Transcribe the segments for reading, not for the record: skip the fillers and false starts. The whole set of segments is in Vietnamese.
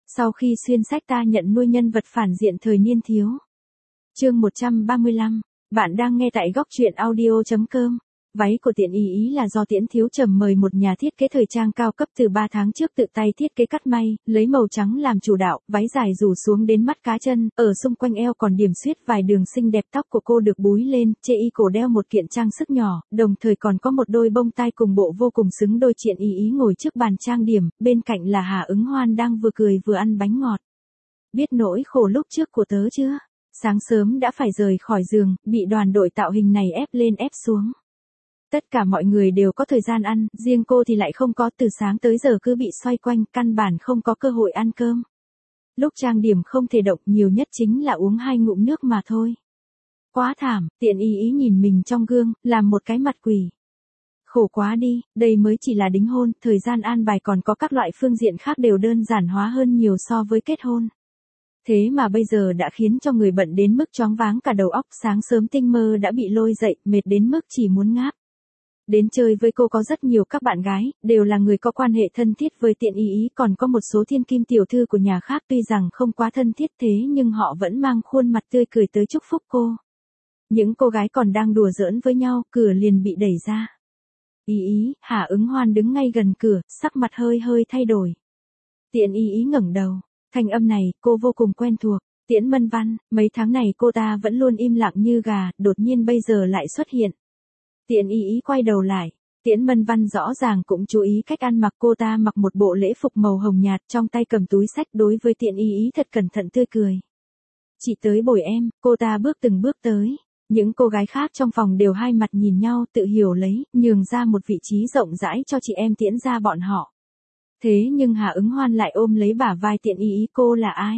Sau khi xuyên sách ta nhận nuôi nhân vật phản diện thời niên thiếu. Chương 135, bạn đang nghe tại góc truyện audio.com. Váy của Tiễn Ý Ý là do Tiễn Thiếu Trầm mời một nhà thiết kế thời trang cao cấp từ 3 tháng trước tự tay thiết kế cắt may, lấy màu trắng làm chủ đạo, váy dài rủ xuống đến mắt cá chân, ở xung quanh eo còn điểm xuyết vài đường xinh đẹp, tóc của cô được búi lên, chê y cổ đeo một kiện trang sức nhỏ, đồng thời còn có một đôi bông tai cùng bộ vô cùng xứng đôi. Tiễn Ý Ý ngồi trước bàn trang điểm, bên cạnh là Hà Ứng Hoan đang vừa cười vừa ăn bánh ngọt. Biết nỗi khổ lúc trước của tớ chưa? Sáng sớm đã phải rời khỏi giường, bị đoàn đội tạo hình này ép lên ép xuống. Tất cả mọi người đều có thời gian ăn, riêng cô thì lại không có, từ sáng tới giờ cứ bị xoay quanh, căn bản không có cơ hội ăn cơm. Lúc trang điểm không thể động, nhiều nhất chính là uống 2 ngụm nước mà thôi. Quá thảm. Tiễn Ý Ý nhìn mình trong gương, làm một cái mặt quỷ. Khổ quá đi, đây mới chỉ là đính hôn, thời gian an bài còn có các loại phương diện khác đều đơn giản hóa hơn nhiều so với kết hôn. Thế mà bây giờ đã khiến cho người bận đến mức choáng váng cả đầu óc, sáng sớm tinh mơ đã bị lôi dậy, mệt đến mức chỉ muốn ngáp. Đến chơi với cô có rất nhiều các bạn gái, đều là người có quan hệ thân thiết với Tiễn Ý Ý, còn có một số thiên kim tiểu thư của nhà khác tuy rằng không quá thân thiết thế nhưng họ vẫn mang khuôn mặt tươi cười tới chúc phúc cô. Những cô gái còn đang đùa giỡn với nhau, cửa liền bị đẩy ra. Ý Ý, Hà Ứng Hoan đứng ngay gần cửa, sắc mặt hơi thay đổi. Tiễn Ý Ý ngẩng đầu, thanh âm này cô vô cùng quen thuộc. Tiễn Mân Văn, mấy tháng này cô ta vẫn luôn im lặng như gà, đột nhiên bây giờ lại xuất hiện. Tiễn Ý Ý quay đầu lại, Tiễn Mân Văn rõ ràng cũng chú ý cách ăn mặc, cô ta mặc một bộ lễ phục màu hồng nhạt, trong tay cầm túi sách, đối với Tiễn Ý Ý thật cẩn thận tươi cười. Chị tới bồi em, cô ta bước từng bước tới. Những cô gái khác trong phòng đều hai mặt nhìn nhau, tự hiểu lấy, nhường ra một vị trí rộng rãi cho chị em Tiễn gia bọn họ. Thế nhưng Hà Ứng Hoan lại ôm lấy bả vai Tiễn Ý Ý, cô là ai?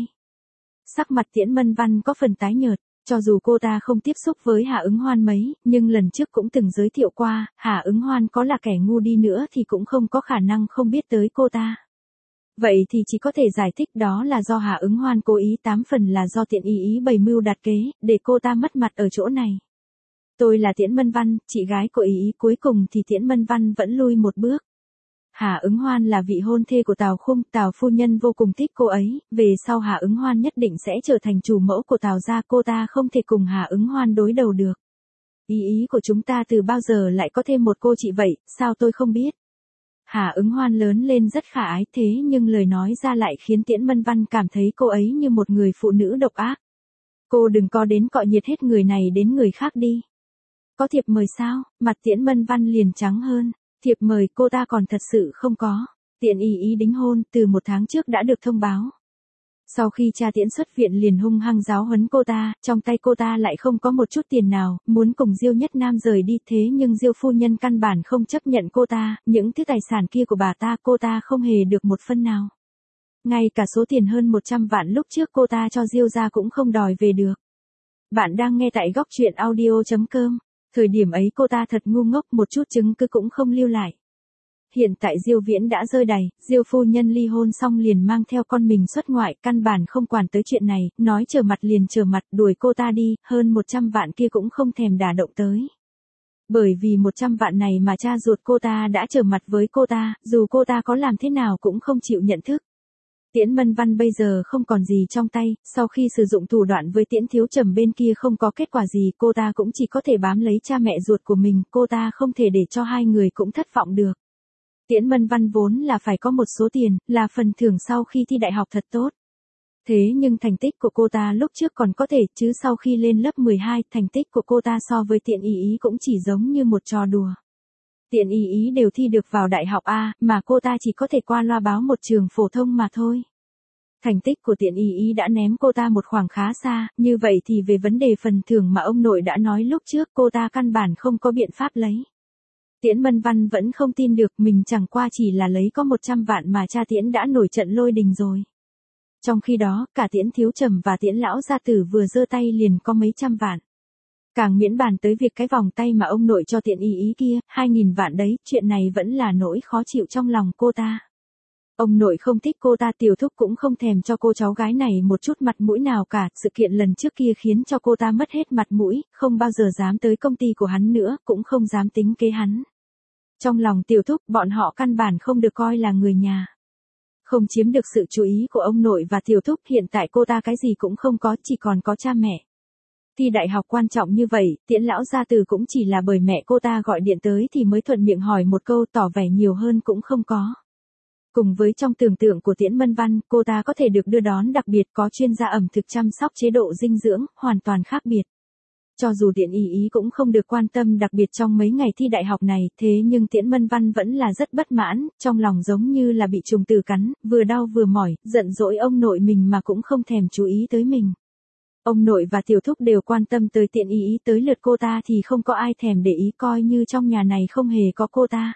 Sắc mặt Tiễn Mân Văn có phần tái nhợt. Cho dù cô ta không tiếp xúc với Hà Ứng Hoan mấy, nhưng lần trước cũng từng giới thiệu qua, Hà Ứng Hoan có là kẻ ngu đi nữa thì cũng không có khả năng không biết tới cô ta. Vậy thì chỉ có thể giải thích đó là do Hà Ứng Hoan cố ý, 8 phần là do Tiễn Ý Ý bày mưu đặt kế, để cô ta mất mặt ở chỗ này. Tôi là Tiễn Mân Văn, chị gái của Ý Ý. Cuối cùng thì Tiễn Mân Văn vẫn lui một bước. Hà Ứng Hoan là vị hôn thê của Tào Khung, Tào phu nhân vô cùng thích cô ấy, về sau Hà Ứng Hoan nhất định sẽ trở thành chủ mẫu của Tào gia, cô ta không thể cùng Hà Ứng Hoan đối đầu được. Ý Ý của chúng ta từ bao giờ lại có thêm một cô chị vậy, sao tôi không biết? Hà Ứng Hoan lớn lên rất khả ái, thế nhưng lời nói ra lại khiến Tiễn Mân Văn cảm thấy cô ấy như một người phụ nữ độc ác. Cô đừng có đến cọ nhiệt hết người này đến người khác đi. Có thiệp mời sao? Mặt Tiễn Mân Văn liền trắng hơn. Thiệp mời cô ta còn thật sự không có. Tiễn Ý Ý đính hôn từ 1 tháng trước đã được thông báo. Sau khi cha Tiễn xuất viện liền hung hăng giáo huấn cô ta, trong tay cô ta lại không có một chút tiền nào, muốn cùng Diêu Nhất Nam rời đi, thế nhưng Diêu phu nhân căn bản không chấp nhận cô ta, những thứ tài sản kia của bà ta cô ta không hề được một phân nào. Ngay cả số tiền hơn 100 vạn lúc trước cô ta cho Diêu gia cũng không đòi về được. Bạn đang nghe tại góc truyện audio.com. Thời điểm ấy cô ta thật ngu ngốc, một chút chứng cứ cũng không lưu lại. Hiện tại Diêu Viễn đã rơi đày, Diêu phu nhân ly hôn xong liền mang theo con mình xuất ngoại, căn bản không quản tới chuyện này, nói trở mặt liền trở mặt, đuổi cô ta đi, hơn 100 vạn kia cũng không thèm đả động tới. Bởi vì 100 vạn này mà cha ruột cô ta đã trở mặt với cô ta, dù cô ta có làm thế nào cũng không chịu nhận thức. Tiễn Mân Văn bây giờ không còn gì trong tay, sau khi sử dụng thủ đoạn với Tiễn Thiếu Trầm bên kia không có kết quả gì, cô ta cũng chỉ có thể bám lấy cha mẹ ruột của mình, cô ta không thể để cho hai người cũng thất vọng được. Tiễn Mân Văn vốn là phải có một số tiền, là phần thưởng sau khi thi đại học thật tốt. Thế nhưng thành tích của cô ta lúc trước còn có thể, chứ sau khi lên lớp 12, thành tích của cô ta so với Tiễn Ý Ý cũng chỉ giống như một trò đùa. Tiễn Ý Ý đều thi được vào đại học A, mà cô ta chỉ có thể qua loa báo một trường phổ thông mà thôi. Thành tích của Tiễn Ý Ý đã ném cô ta một khoảng khá xa, như vậy thì về vấn đề phần thưởng mà ông nội đã nói lúc trước, cô ta căn bản không có biện pháp lấy. Tiễn Mân Văn vẫn không tin được, mình chẳng qua chỉ là lấy có 100 vạn mà cha Tiễn đã nổi trận lôi đình rồi. Trong khi đó, cả Tiễn Thiếu Trầm và Tiễn lão gia tử vừa giơ tay liền có mấy trăm vạn. Càng miễn bàn tới việc cái vòng tay mà ông nội cho Tiễn Ý Ý kia, 2.000 vạn đấy, chuyện này vẫn là nỗi khó chịu trong lòng cô ta. Ông nội không thích cô ta, Tiểu Thúc cũng không thèm cho cô cháu gái này một chút mặt mũi nào cả, sự kiện lần trước kia khiến cho cô ta mất hết mặt mũi, không bao giờ dám tới công ty của hắn nữa, cũng không dám tính kế hắn. Trong lòng Tiểu Thúc, bọn họ căn bản không được coi là người nhà. Không chiếm được sự chú ý của ông nội và tiểu thúc, hiện tại cô ta cái gì cũng không có, chỉ còn có cha mẹ. Thi đại học quan trọng như vậy, Tiễn lão gia tử cũng chỉ là bởi mẹ cô ta gọi điện tới thì mới thuận miệng hỏi một câu, tỏ vẻ nhiều hơn cũng không có. Cùng với trong tưởng tượng của Tiễn Mân Văn, cô ta có thể được đưa đón đặc biệt, có chuyên gia ẩm thực chăm sóc chế độ dinh dưỡng, hoàn toàn khác biệt. Cho dù Tiễn Y Y cũng không được quan tâm đặc biệt trong mấy ngày thi đại học này, thế nhưng Tiễn Mân Văn vẫn là rất bất mãn, trong lòng giống như là bị trùng tử cắn, vừa đau vừa mỏi, giận dỗi ông nội mình mà cũng không thèm chú ý tới mình. Ông nội và tiểu thúc đều quan tâm tới Tiễn Y Y, tới lượt cô ta thì không có ai thèm để ý, coi như trong nhà này không hề có cô ta.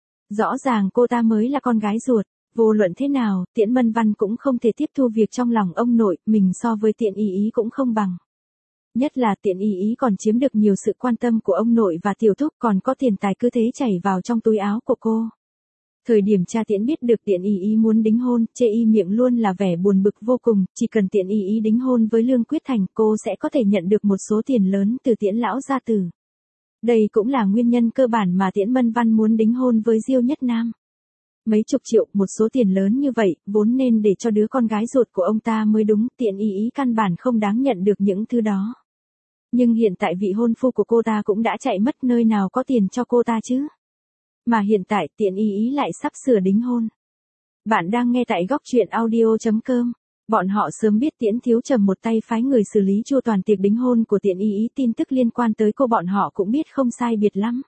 Rõ ràng cô ta mới là con gái ruột, vô luận thế nào, Tiễn Mân Văn cũng không thể tiếp thu việc trong lòng ông nội, mình so với Tiễn Y Y cũng không bằng. Nhất là Tiễn Y Y còn chiếm được nhiều sự quan tâm của ông nội và tiểu thúc, còn có tiền tài cứ thế chảy vào trong túi áo của cô. Thời điểm cha Tiễn biết được Tiễn Y Y muốn đính hôn, chê y miệng luôn là vẻ buồn bực vô cùng, chỉ cần Tiễn Y Y đính hôn với Lương Quyết Thành, cô sẽ có thể nhận được một số tiền lớn từ Tiễn lão gia tử. Đây cũng là nguyên nhân cơ bản mà Tiễn Mân Văn muốn đính hôn với Diêu Nhất Nam. Mấy chục triệu, một số tiền lớn như vậy, vốn nên để cho đứa con gái ruột của ông ta mới đúng, Tiễn Y Y căn bản không đáng nhận được những thứ đó. Nhưng hiện tại vị hôn phu của cô ta cũng đã chạy mất, nơi nào có tiền cho cô ta chứ. Mà hiện tại Tiễn Y Y lại sắp sửa đính hôn. Bạn đang nghe tại góc truyện audio.com. Bọn họ sớm biết Tiễn Thiếu Trầm một tay phái người xử lý chu toàn tiệc đính hôn của Tiễn Y Y, tin tức liên quan tới cô bọn họ cũng biết không sai biệt lắm.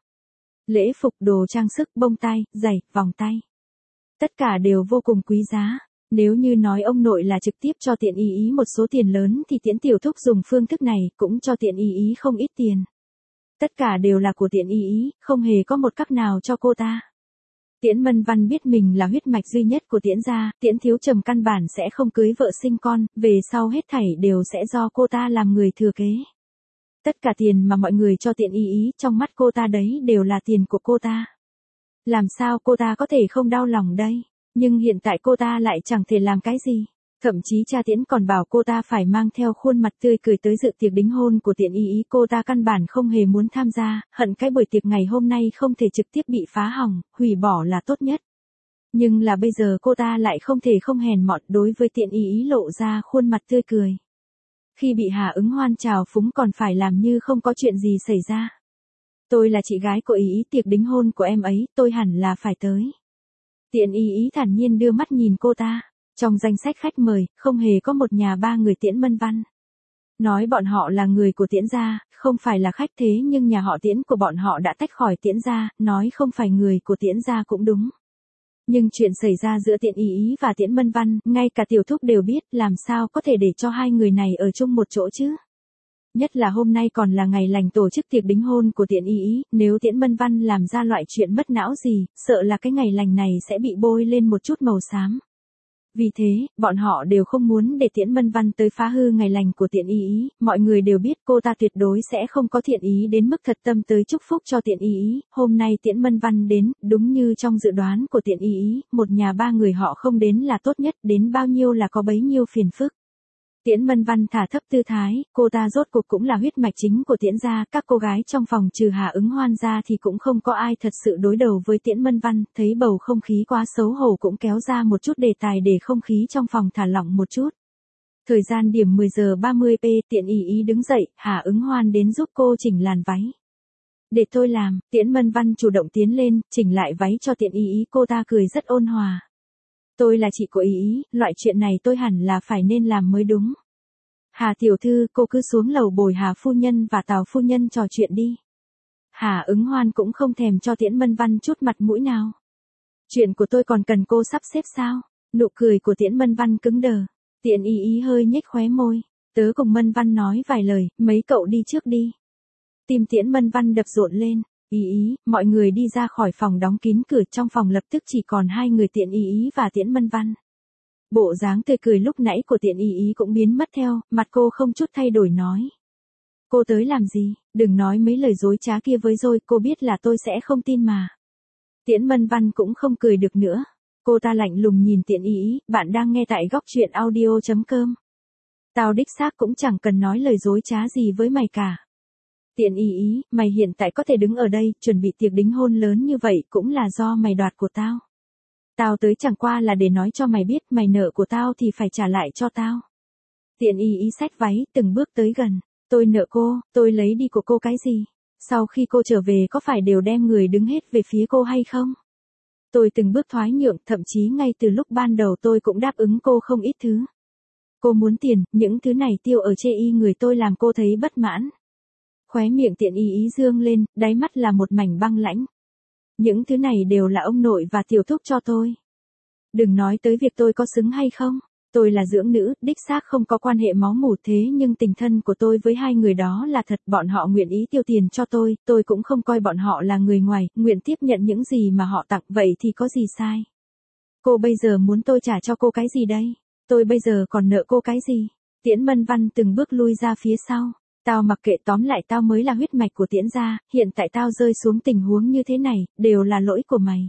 Lễ phục, đồ trang sức, bông tai, giày, vòng tay. Tất cả đều vô cùng quý giá. Nếu như nói ông nội là trực tiếp cho Tiễn Y Y một số tiền lớn thì Tiễn Tiểu Thúc dùng phương thức này cũng cho Tiễn Y Y không ít tiền. Tất cả đều là của Tiễn Y Y, không hề có một cách nào cho cô ta. Tiễn Mân Văn biết mình là huyết mạch duy nhất của Tiễn gia, Tiễn Thiếu Trầm căn bản sẽ không cưới vợ sinh con, về sau hết thảy đều sẽ do cô ta làm người thừa kế. Tất cả tiền mà mọi người cho Tiễn Y Y, trong mắt cô ta đấy đều là tiền của cô ta. Làm sao cô ta có thể không đau lòng đây? Nhưng hiện tại cô ta lại chẳng thể làm cái gì. Thậm chí cha Tiễn còn bảo cô ta phải mang theo khuôn mặt tươi cười tới dự tiệc đính hôn của Tiễn Y Y, cô ta căn bản không hề muốn tham gia, hận cái buổi tiệc ngày hôm nay không thể trực tiếp bị phá hỏng, hủy bỏ là tốt nhất. Nhưng là bây giờ cô ta lại không thể không hèn mọn đối với Tiễn Y Y lộ ra khuôn mặt tươi cười. Khi bị Hà Ứng Hoan chào phúng còn phải làm như không có chuyện gì xảy ra. Tôi là chị gái của Y Y, tiệc đính hôn của em ấy, tôi hẳn là phải tới. Tiễn Y Y thản nhiên đưa mắt nhìn cô ta. Trong danh sách khách mời, không hề có một nhà ba người Tiễn Mân Văn. Nói bọn họ là người của Tiễn gia, không phải là khách, thế nhưng nhà họ Tiễn của bọn họ đã tách khỏi Tiễn gia, nói không phải người của Tiễn gia cũng đúng. Nhưng chuyện xảy ra giữa Tiễn Y Y và Tiễn Mân Văn, ngay cả tiểu thúc đều biết, làm sao có thể để cho hai người này ở chung một chỗ chứ. Nhất là hôm nay còn là ngày lành tổ chức tiệc đính hôn của Tiễn Y Y, nếu Tiễn Mân Văn làm ra loại chuyện mất não gì, sợ là cái ngày lành này sẽ bị bôi lên một chút màu xám. Vì thế, bọn họ đều không muốn để Tiễn Mân Văn tới phá hư ngày lành của Tiễn Y Y, mọi người đều biết cô ta tuyệt đối sẽ không có thiện ý đến mức thật tâm tới chúc phúc cho Tiễn Y Y. Hôm nay Tiễn Mân Văn đến, đúng như trong dự đoán của Tiễn Y Y, một nhà ba người họ không đến là tốt nhất, đến bao nhiêu là có bấy nhiêu phiền phức. Tiễn Mân Văn thả thấp tư thái, cô ta rốt cuộc cũng là huyết mạch chính của Tiễn gia, các cô gái trong phòng trừ Hà Ứng Hoan ra thì cũng không có ai thật sự đối đầu với Tiễn Mân Văn, thấy bầu không khí quá xấu hổ cũng kéo ra một chút đề tài để không khí trong phòng thả lỏng một chút. Thời gian điểm 10 giờ 30 p, Tiễn Y Y đứng dậy, Hà Ứng Hoan đến giúp cô chỉnh làn váy. Để tôi làm, Tiễn Mân Văn chủ động tiến lên, chỉnh lại váy cho Tiễn Y Y, cô ta cười rất ôn hòa. Tôi là chị của Y Y, loại chuyện này tôi hẳn là phải nên làm mới đúng. Hà tiểu thư, cô cứ xuống lầu bồi Hà phu nhân và Tào phu nhân trò chuyện đi. Hà Ứng Hoan cũng không thèm cho Tiễn Mân Văn chút mặt mũi nào. Chuyện của tôi còn cần cô sắp xếp sao? Nụ cười của Tiễn Mân Văn cứng đờ. Tiễn Y Y hơi nhếch khóe môi. Tớ cùng Mân Văn nói vài lời, mấy cậu đi trước đi. Tim Tiễn Mân Văn đập rộn lên. Y Y, mọi người đi ra khỏi phòng đóng kín cửa, trong phòng lập tức chỉ còn hai người Tiễn Y Y và Tiễn Mân Văn. Bộ dáng tươi cười lúc nãy của Tiễn Y Y cũng biến mất theo, mặt cô không chút thay đổi nói. Cô tới làm gì, đừng nói mấy lời dối trá kia với tôi, cô biết là tôi sẽ không tin mà. Tiễn Mân Văn cũng không cười được nữa. Cô ta lạnh lùng nhìn Tiễn Y Y, bạn đang nghe tại góc truyện audio.com. Tao đích xác cũng chẳng cần nói lời dối trá gì với mày cả. Tiễn Y Y, mày hiện tại có thể đứng ở đây, chuẩn bị tiệc đính hôn lớn như vậy cũng là do mày đoạt của tao. Tao tới chẳng qua là để nói cho mày biết mày nợ của tao thì phải trả lại cho tao. Tiện y xách váy từng bước tới gần. Tôi nợ cô, tôi lấy đi của cô cái gì? Sau khi cô trở về có phải đều đem người đứng hết về phía cô hay không? Tôi từng bước thoái nhượng, thậm chí ngay từ lúc ban đầu tôi cũng đáp ứng cô không ít thứ. Cô muốn tiền, những thứ này tiêu ở chê y người tôi làm cô thấy bất mãn. Khóe miệng tiện y dương lên, đáy mắt là một mảnh băng lãnh. Những thứ này đều là ông nội và tiểu thúc cho tôi. Đừng nói tới việc tôi có xứng hay không. Tôi là dưỡng nữ, đích xác không có quan hệ máu mủ thế nhưng tình thân của tôi với hai người đó là thật. Bọn họ nguyện ý tiêu tiền cho tôi cũng không coi bọn họ là người ngoài, nguyện tiếp nhận những gì mà họ tặng, vậy thì có gì sai. Cô bây giờ muốn tôi trả cho cô cái gì đây? Tôi bây giờ còn nợ cô cái gì? Tiễn Mân Văn từng bước lui ra phía sau. Tao mặc kệ, tóm lại tao mới là huyết mạch của Tiễn gia, hiện tại tao rơi xuống tình huống như thế này, đều là lỗi của mày.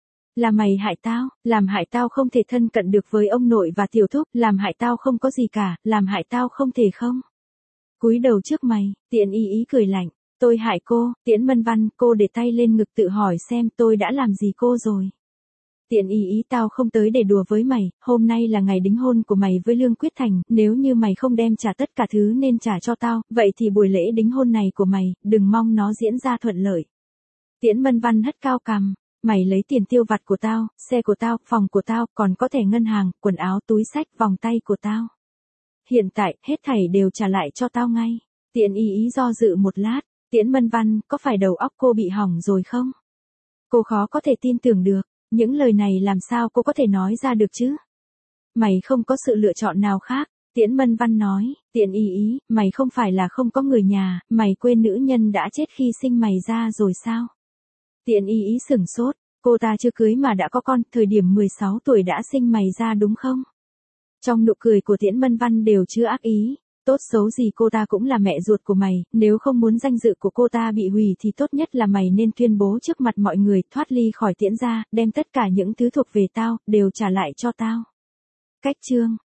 Là mày hại tao, làm hại tao không thể thân cận được với ông nội và tiểu thúc, làm hại tao không có gì cả, làm hại tao không thể không. Cúi đầu trước mày, Tiện y cười lạnh, tôi hại cô, Tiễn Mân Văn, cô để tay lên ngực tự hỏi xem tôi đã làm gì cô rồi. Tiện y tao không tới để đùa với mày, hôm nay là ngày đính hôn của mày với Lương Quyết Thành, nếu như mày không đem trả tất cả thứ nên trả cho tao, vậy thì buổi lễ đính hôn này của mày, đừng mong nó diễn ra thuận lợi. Tiễn Mân Văn hất cao cằm, mày lấy tiền tiêu vặt của tao, xe của tao, phòng của tao, còn có thẻ ngân hàng, quần áo, túi xách, vòng tay của tao. Hiện tại, hết thảy đều trả lại cho tao ngay. Tiện y do dự một lát, Tiễn Mân Văn, có phải đầu óc cô bị hỏng rồi không? Cô khó có thể tin tưởng được. Những lời này làm sao cô có thể nói ra được chứ? Mày không có sự lựa chọn nào khác, Tiễn Mân Văn nói, Tiện y, mày không phải là không có người nhà, mày quên nữ nhân đã chết khi sinh mày ra rồi sao? Tiện y sửng sốt, cô ta chưa cưới mà đã có con, thời điểm 16 tuổi đã sinh mày ra đúng không? Trong nụ cười của Tiễn Mân Văn đều chứa ác ý. Tốt xấu gì cô ta cũng là mẹ ruột của mày, nếu không muốn danh dự của cô ta bị hủy thì tốt nhất là mày nên tuyên bố trước mặt mọi người, thoát ly khỏi Tiễn gia, đem tất cả những thứ thuộc về tao, đều trả lại cho tao. Cách chương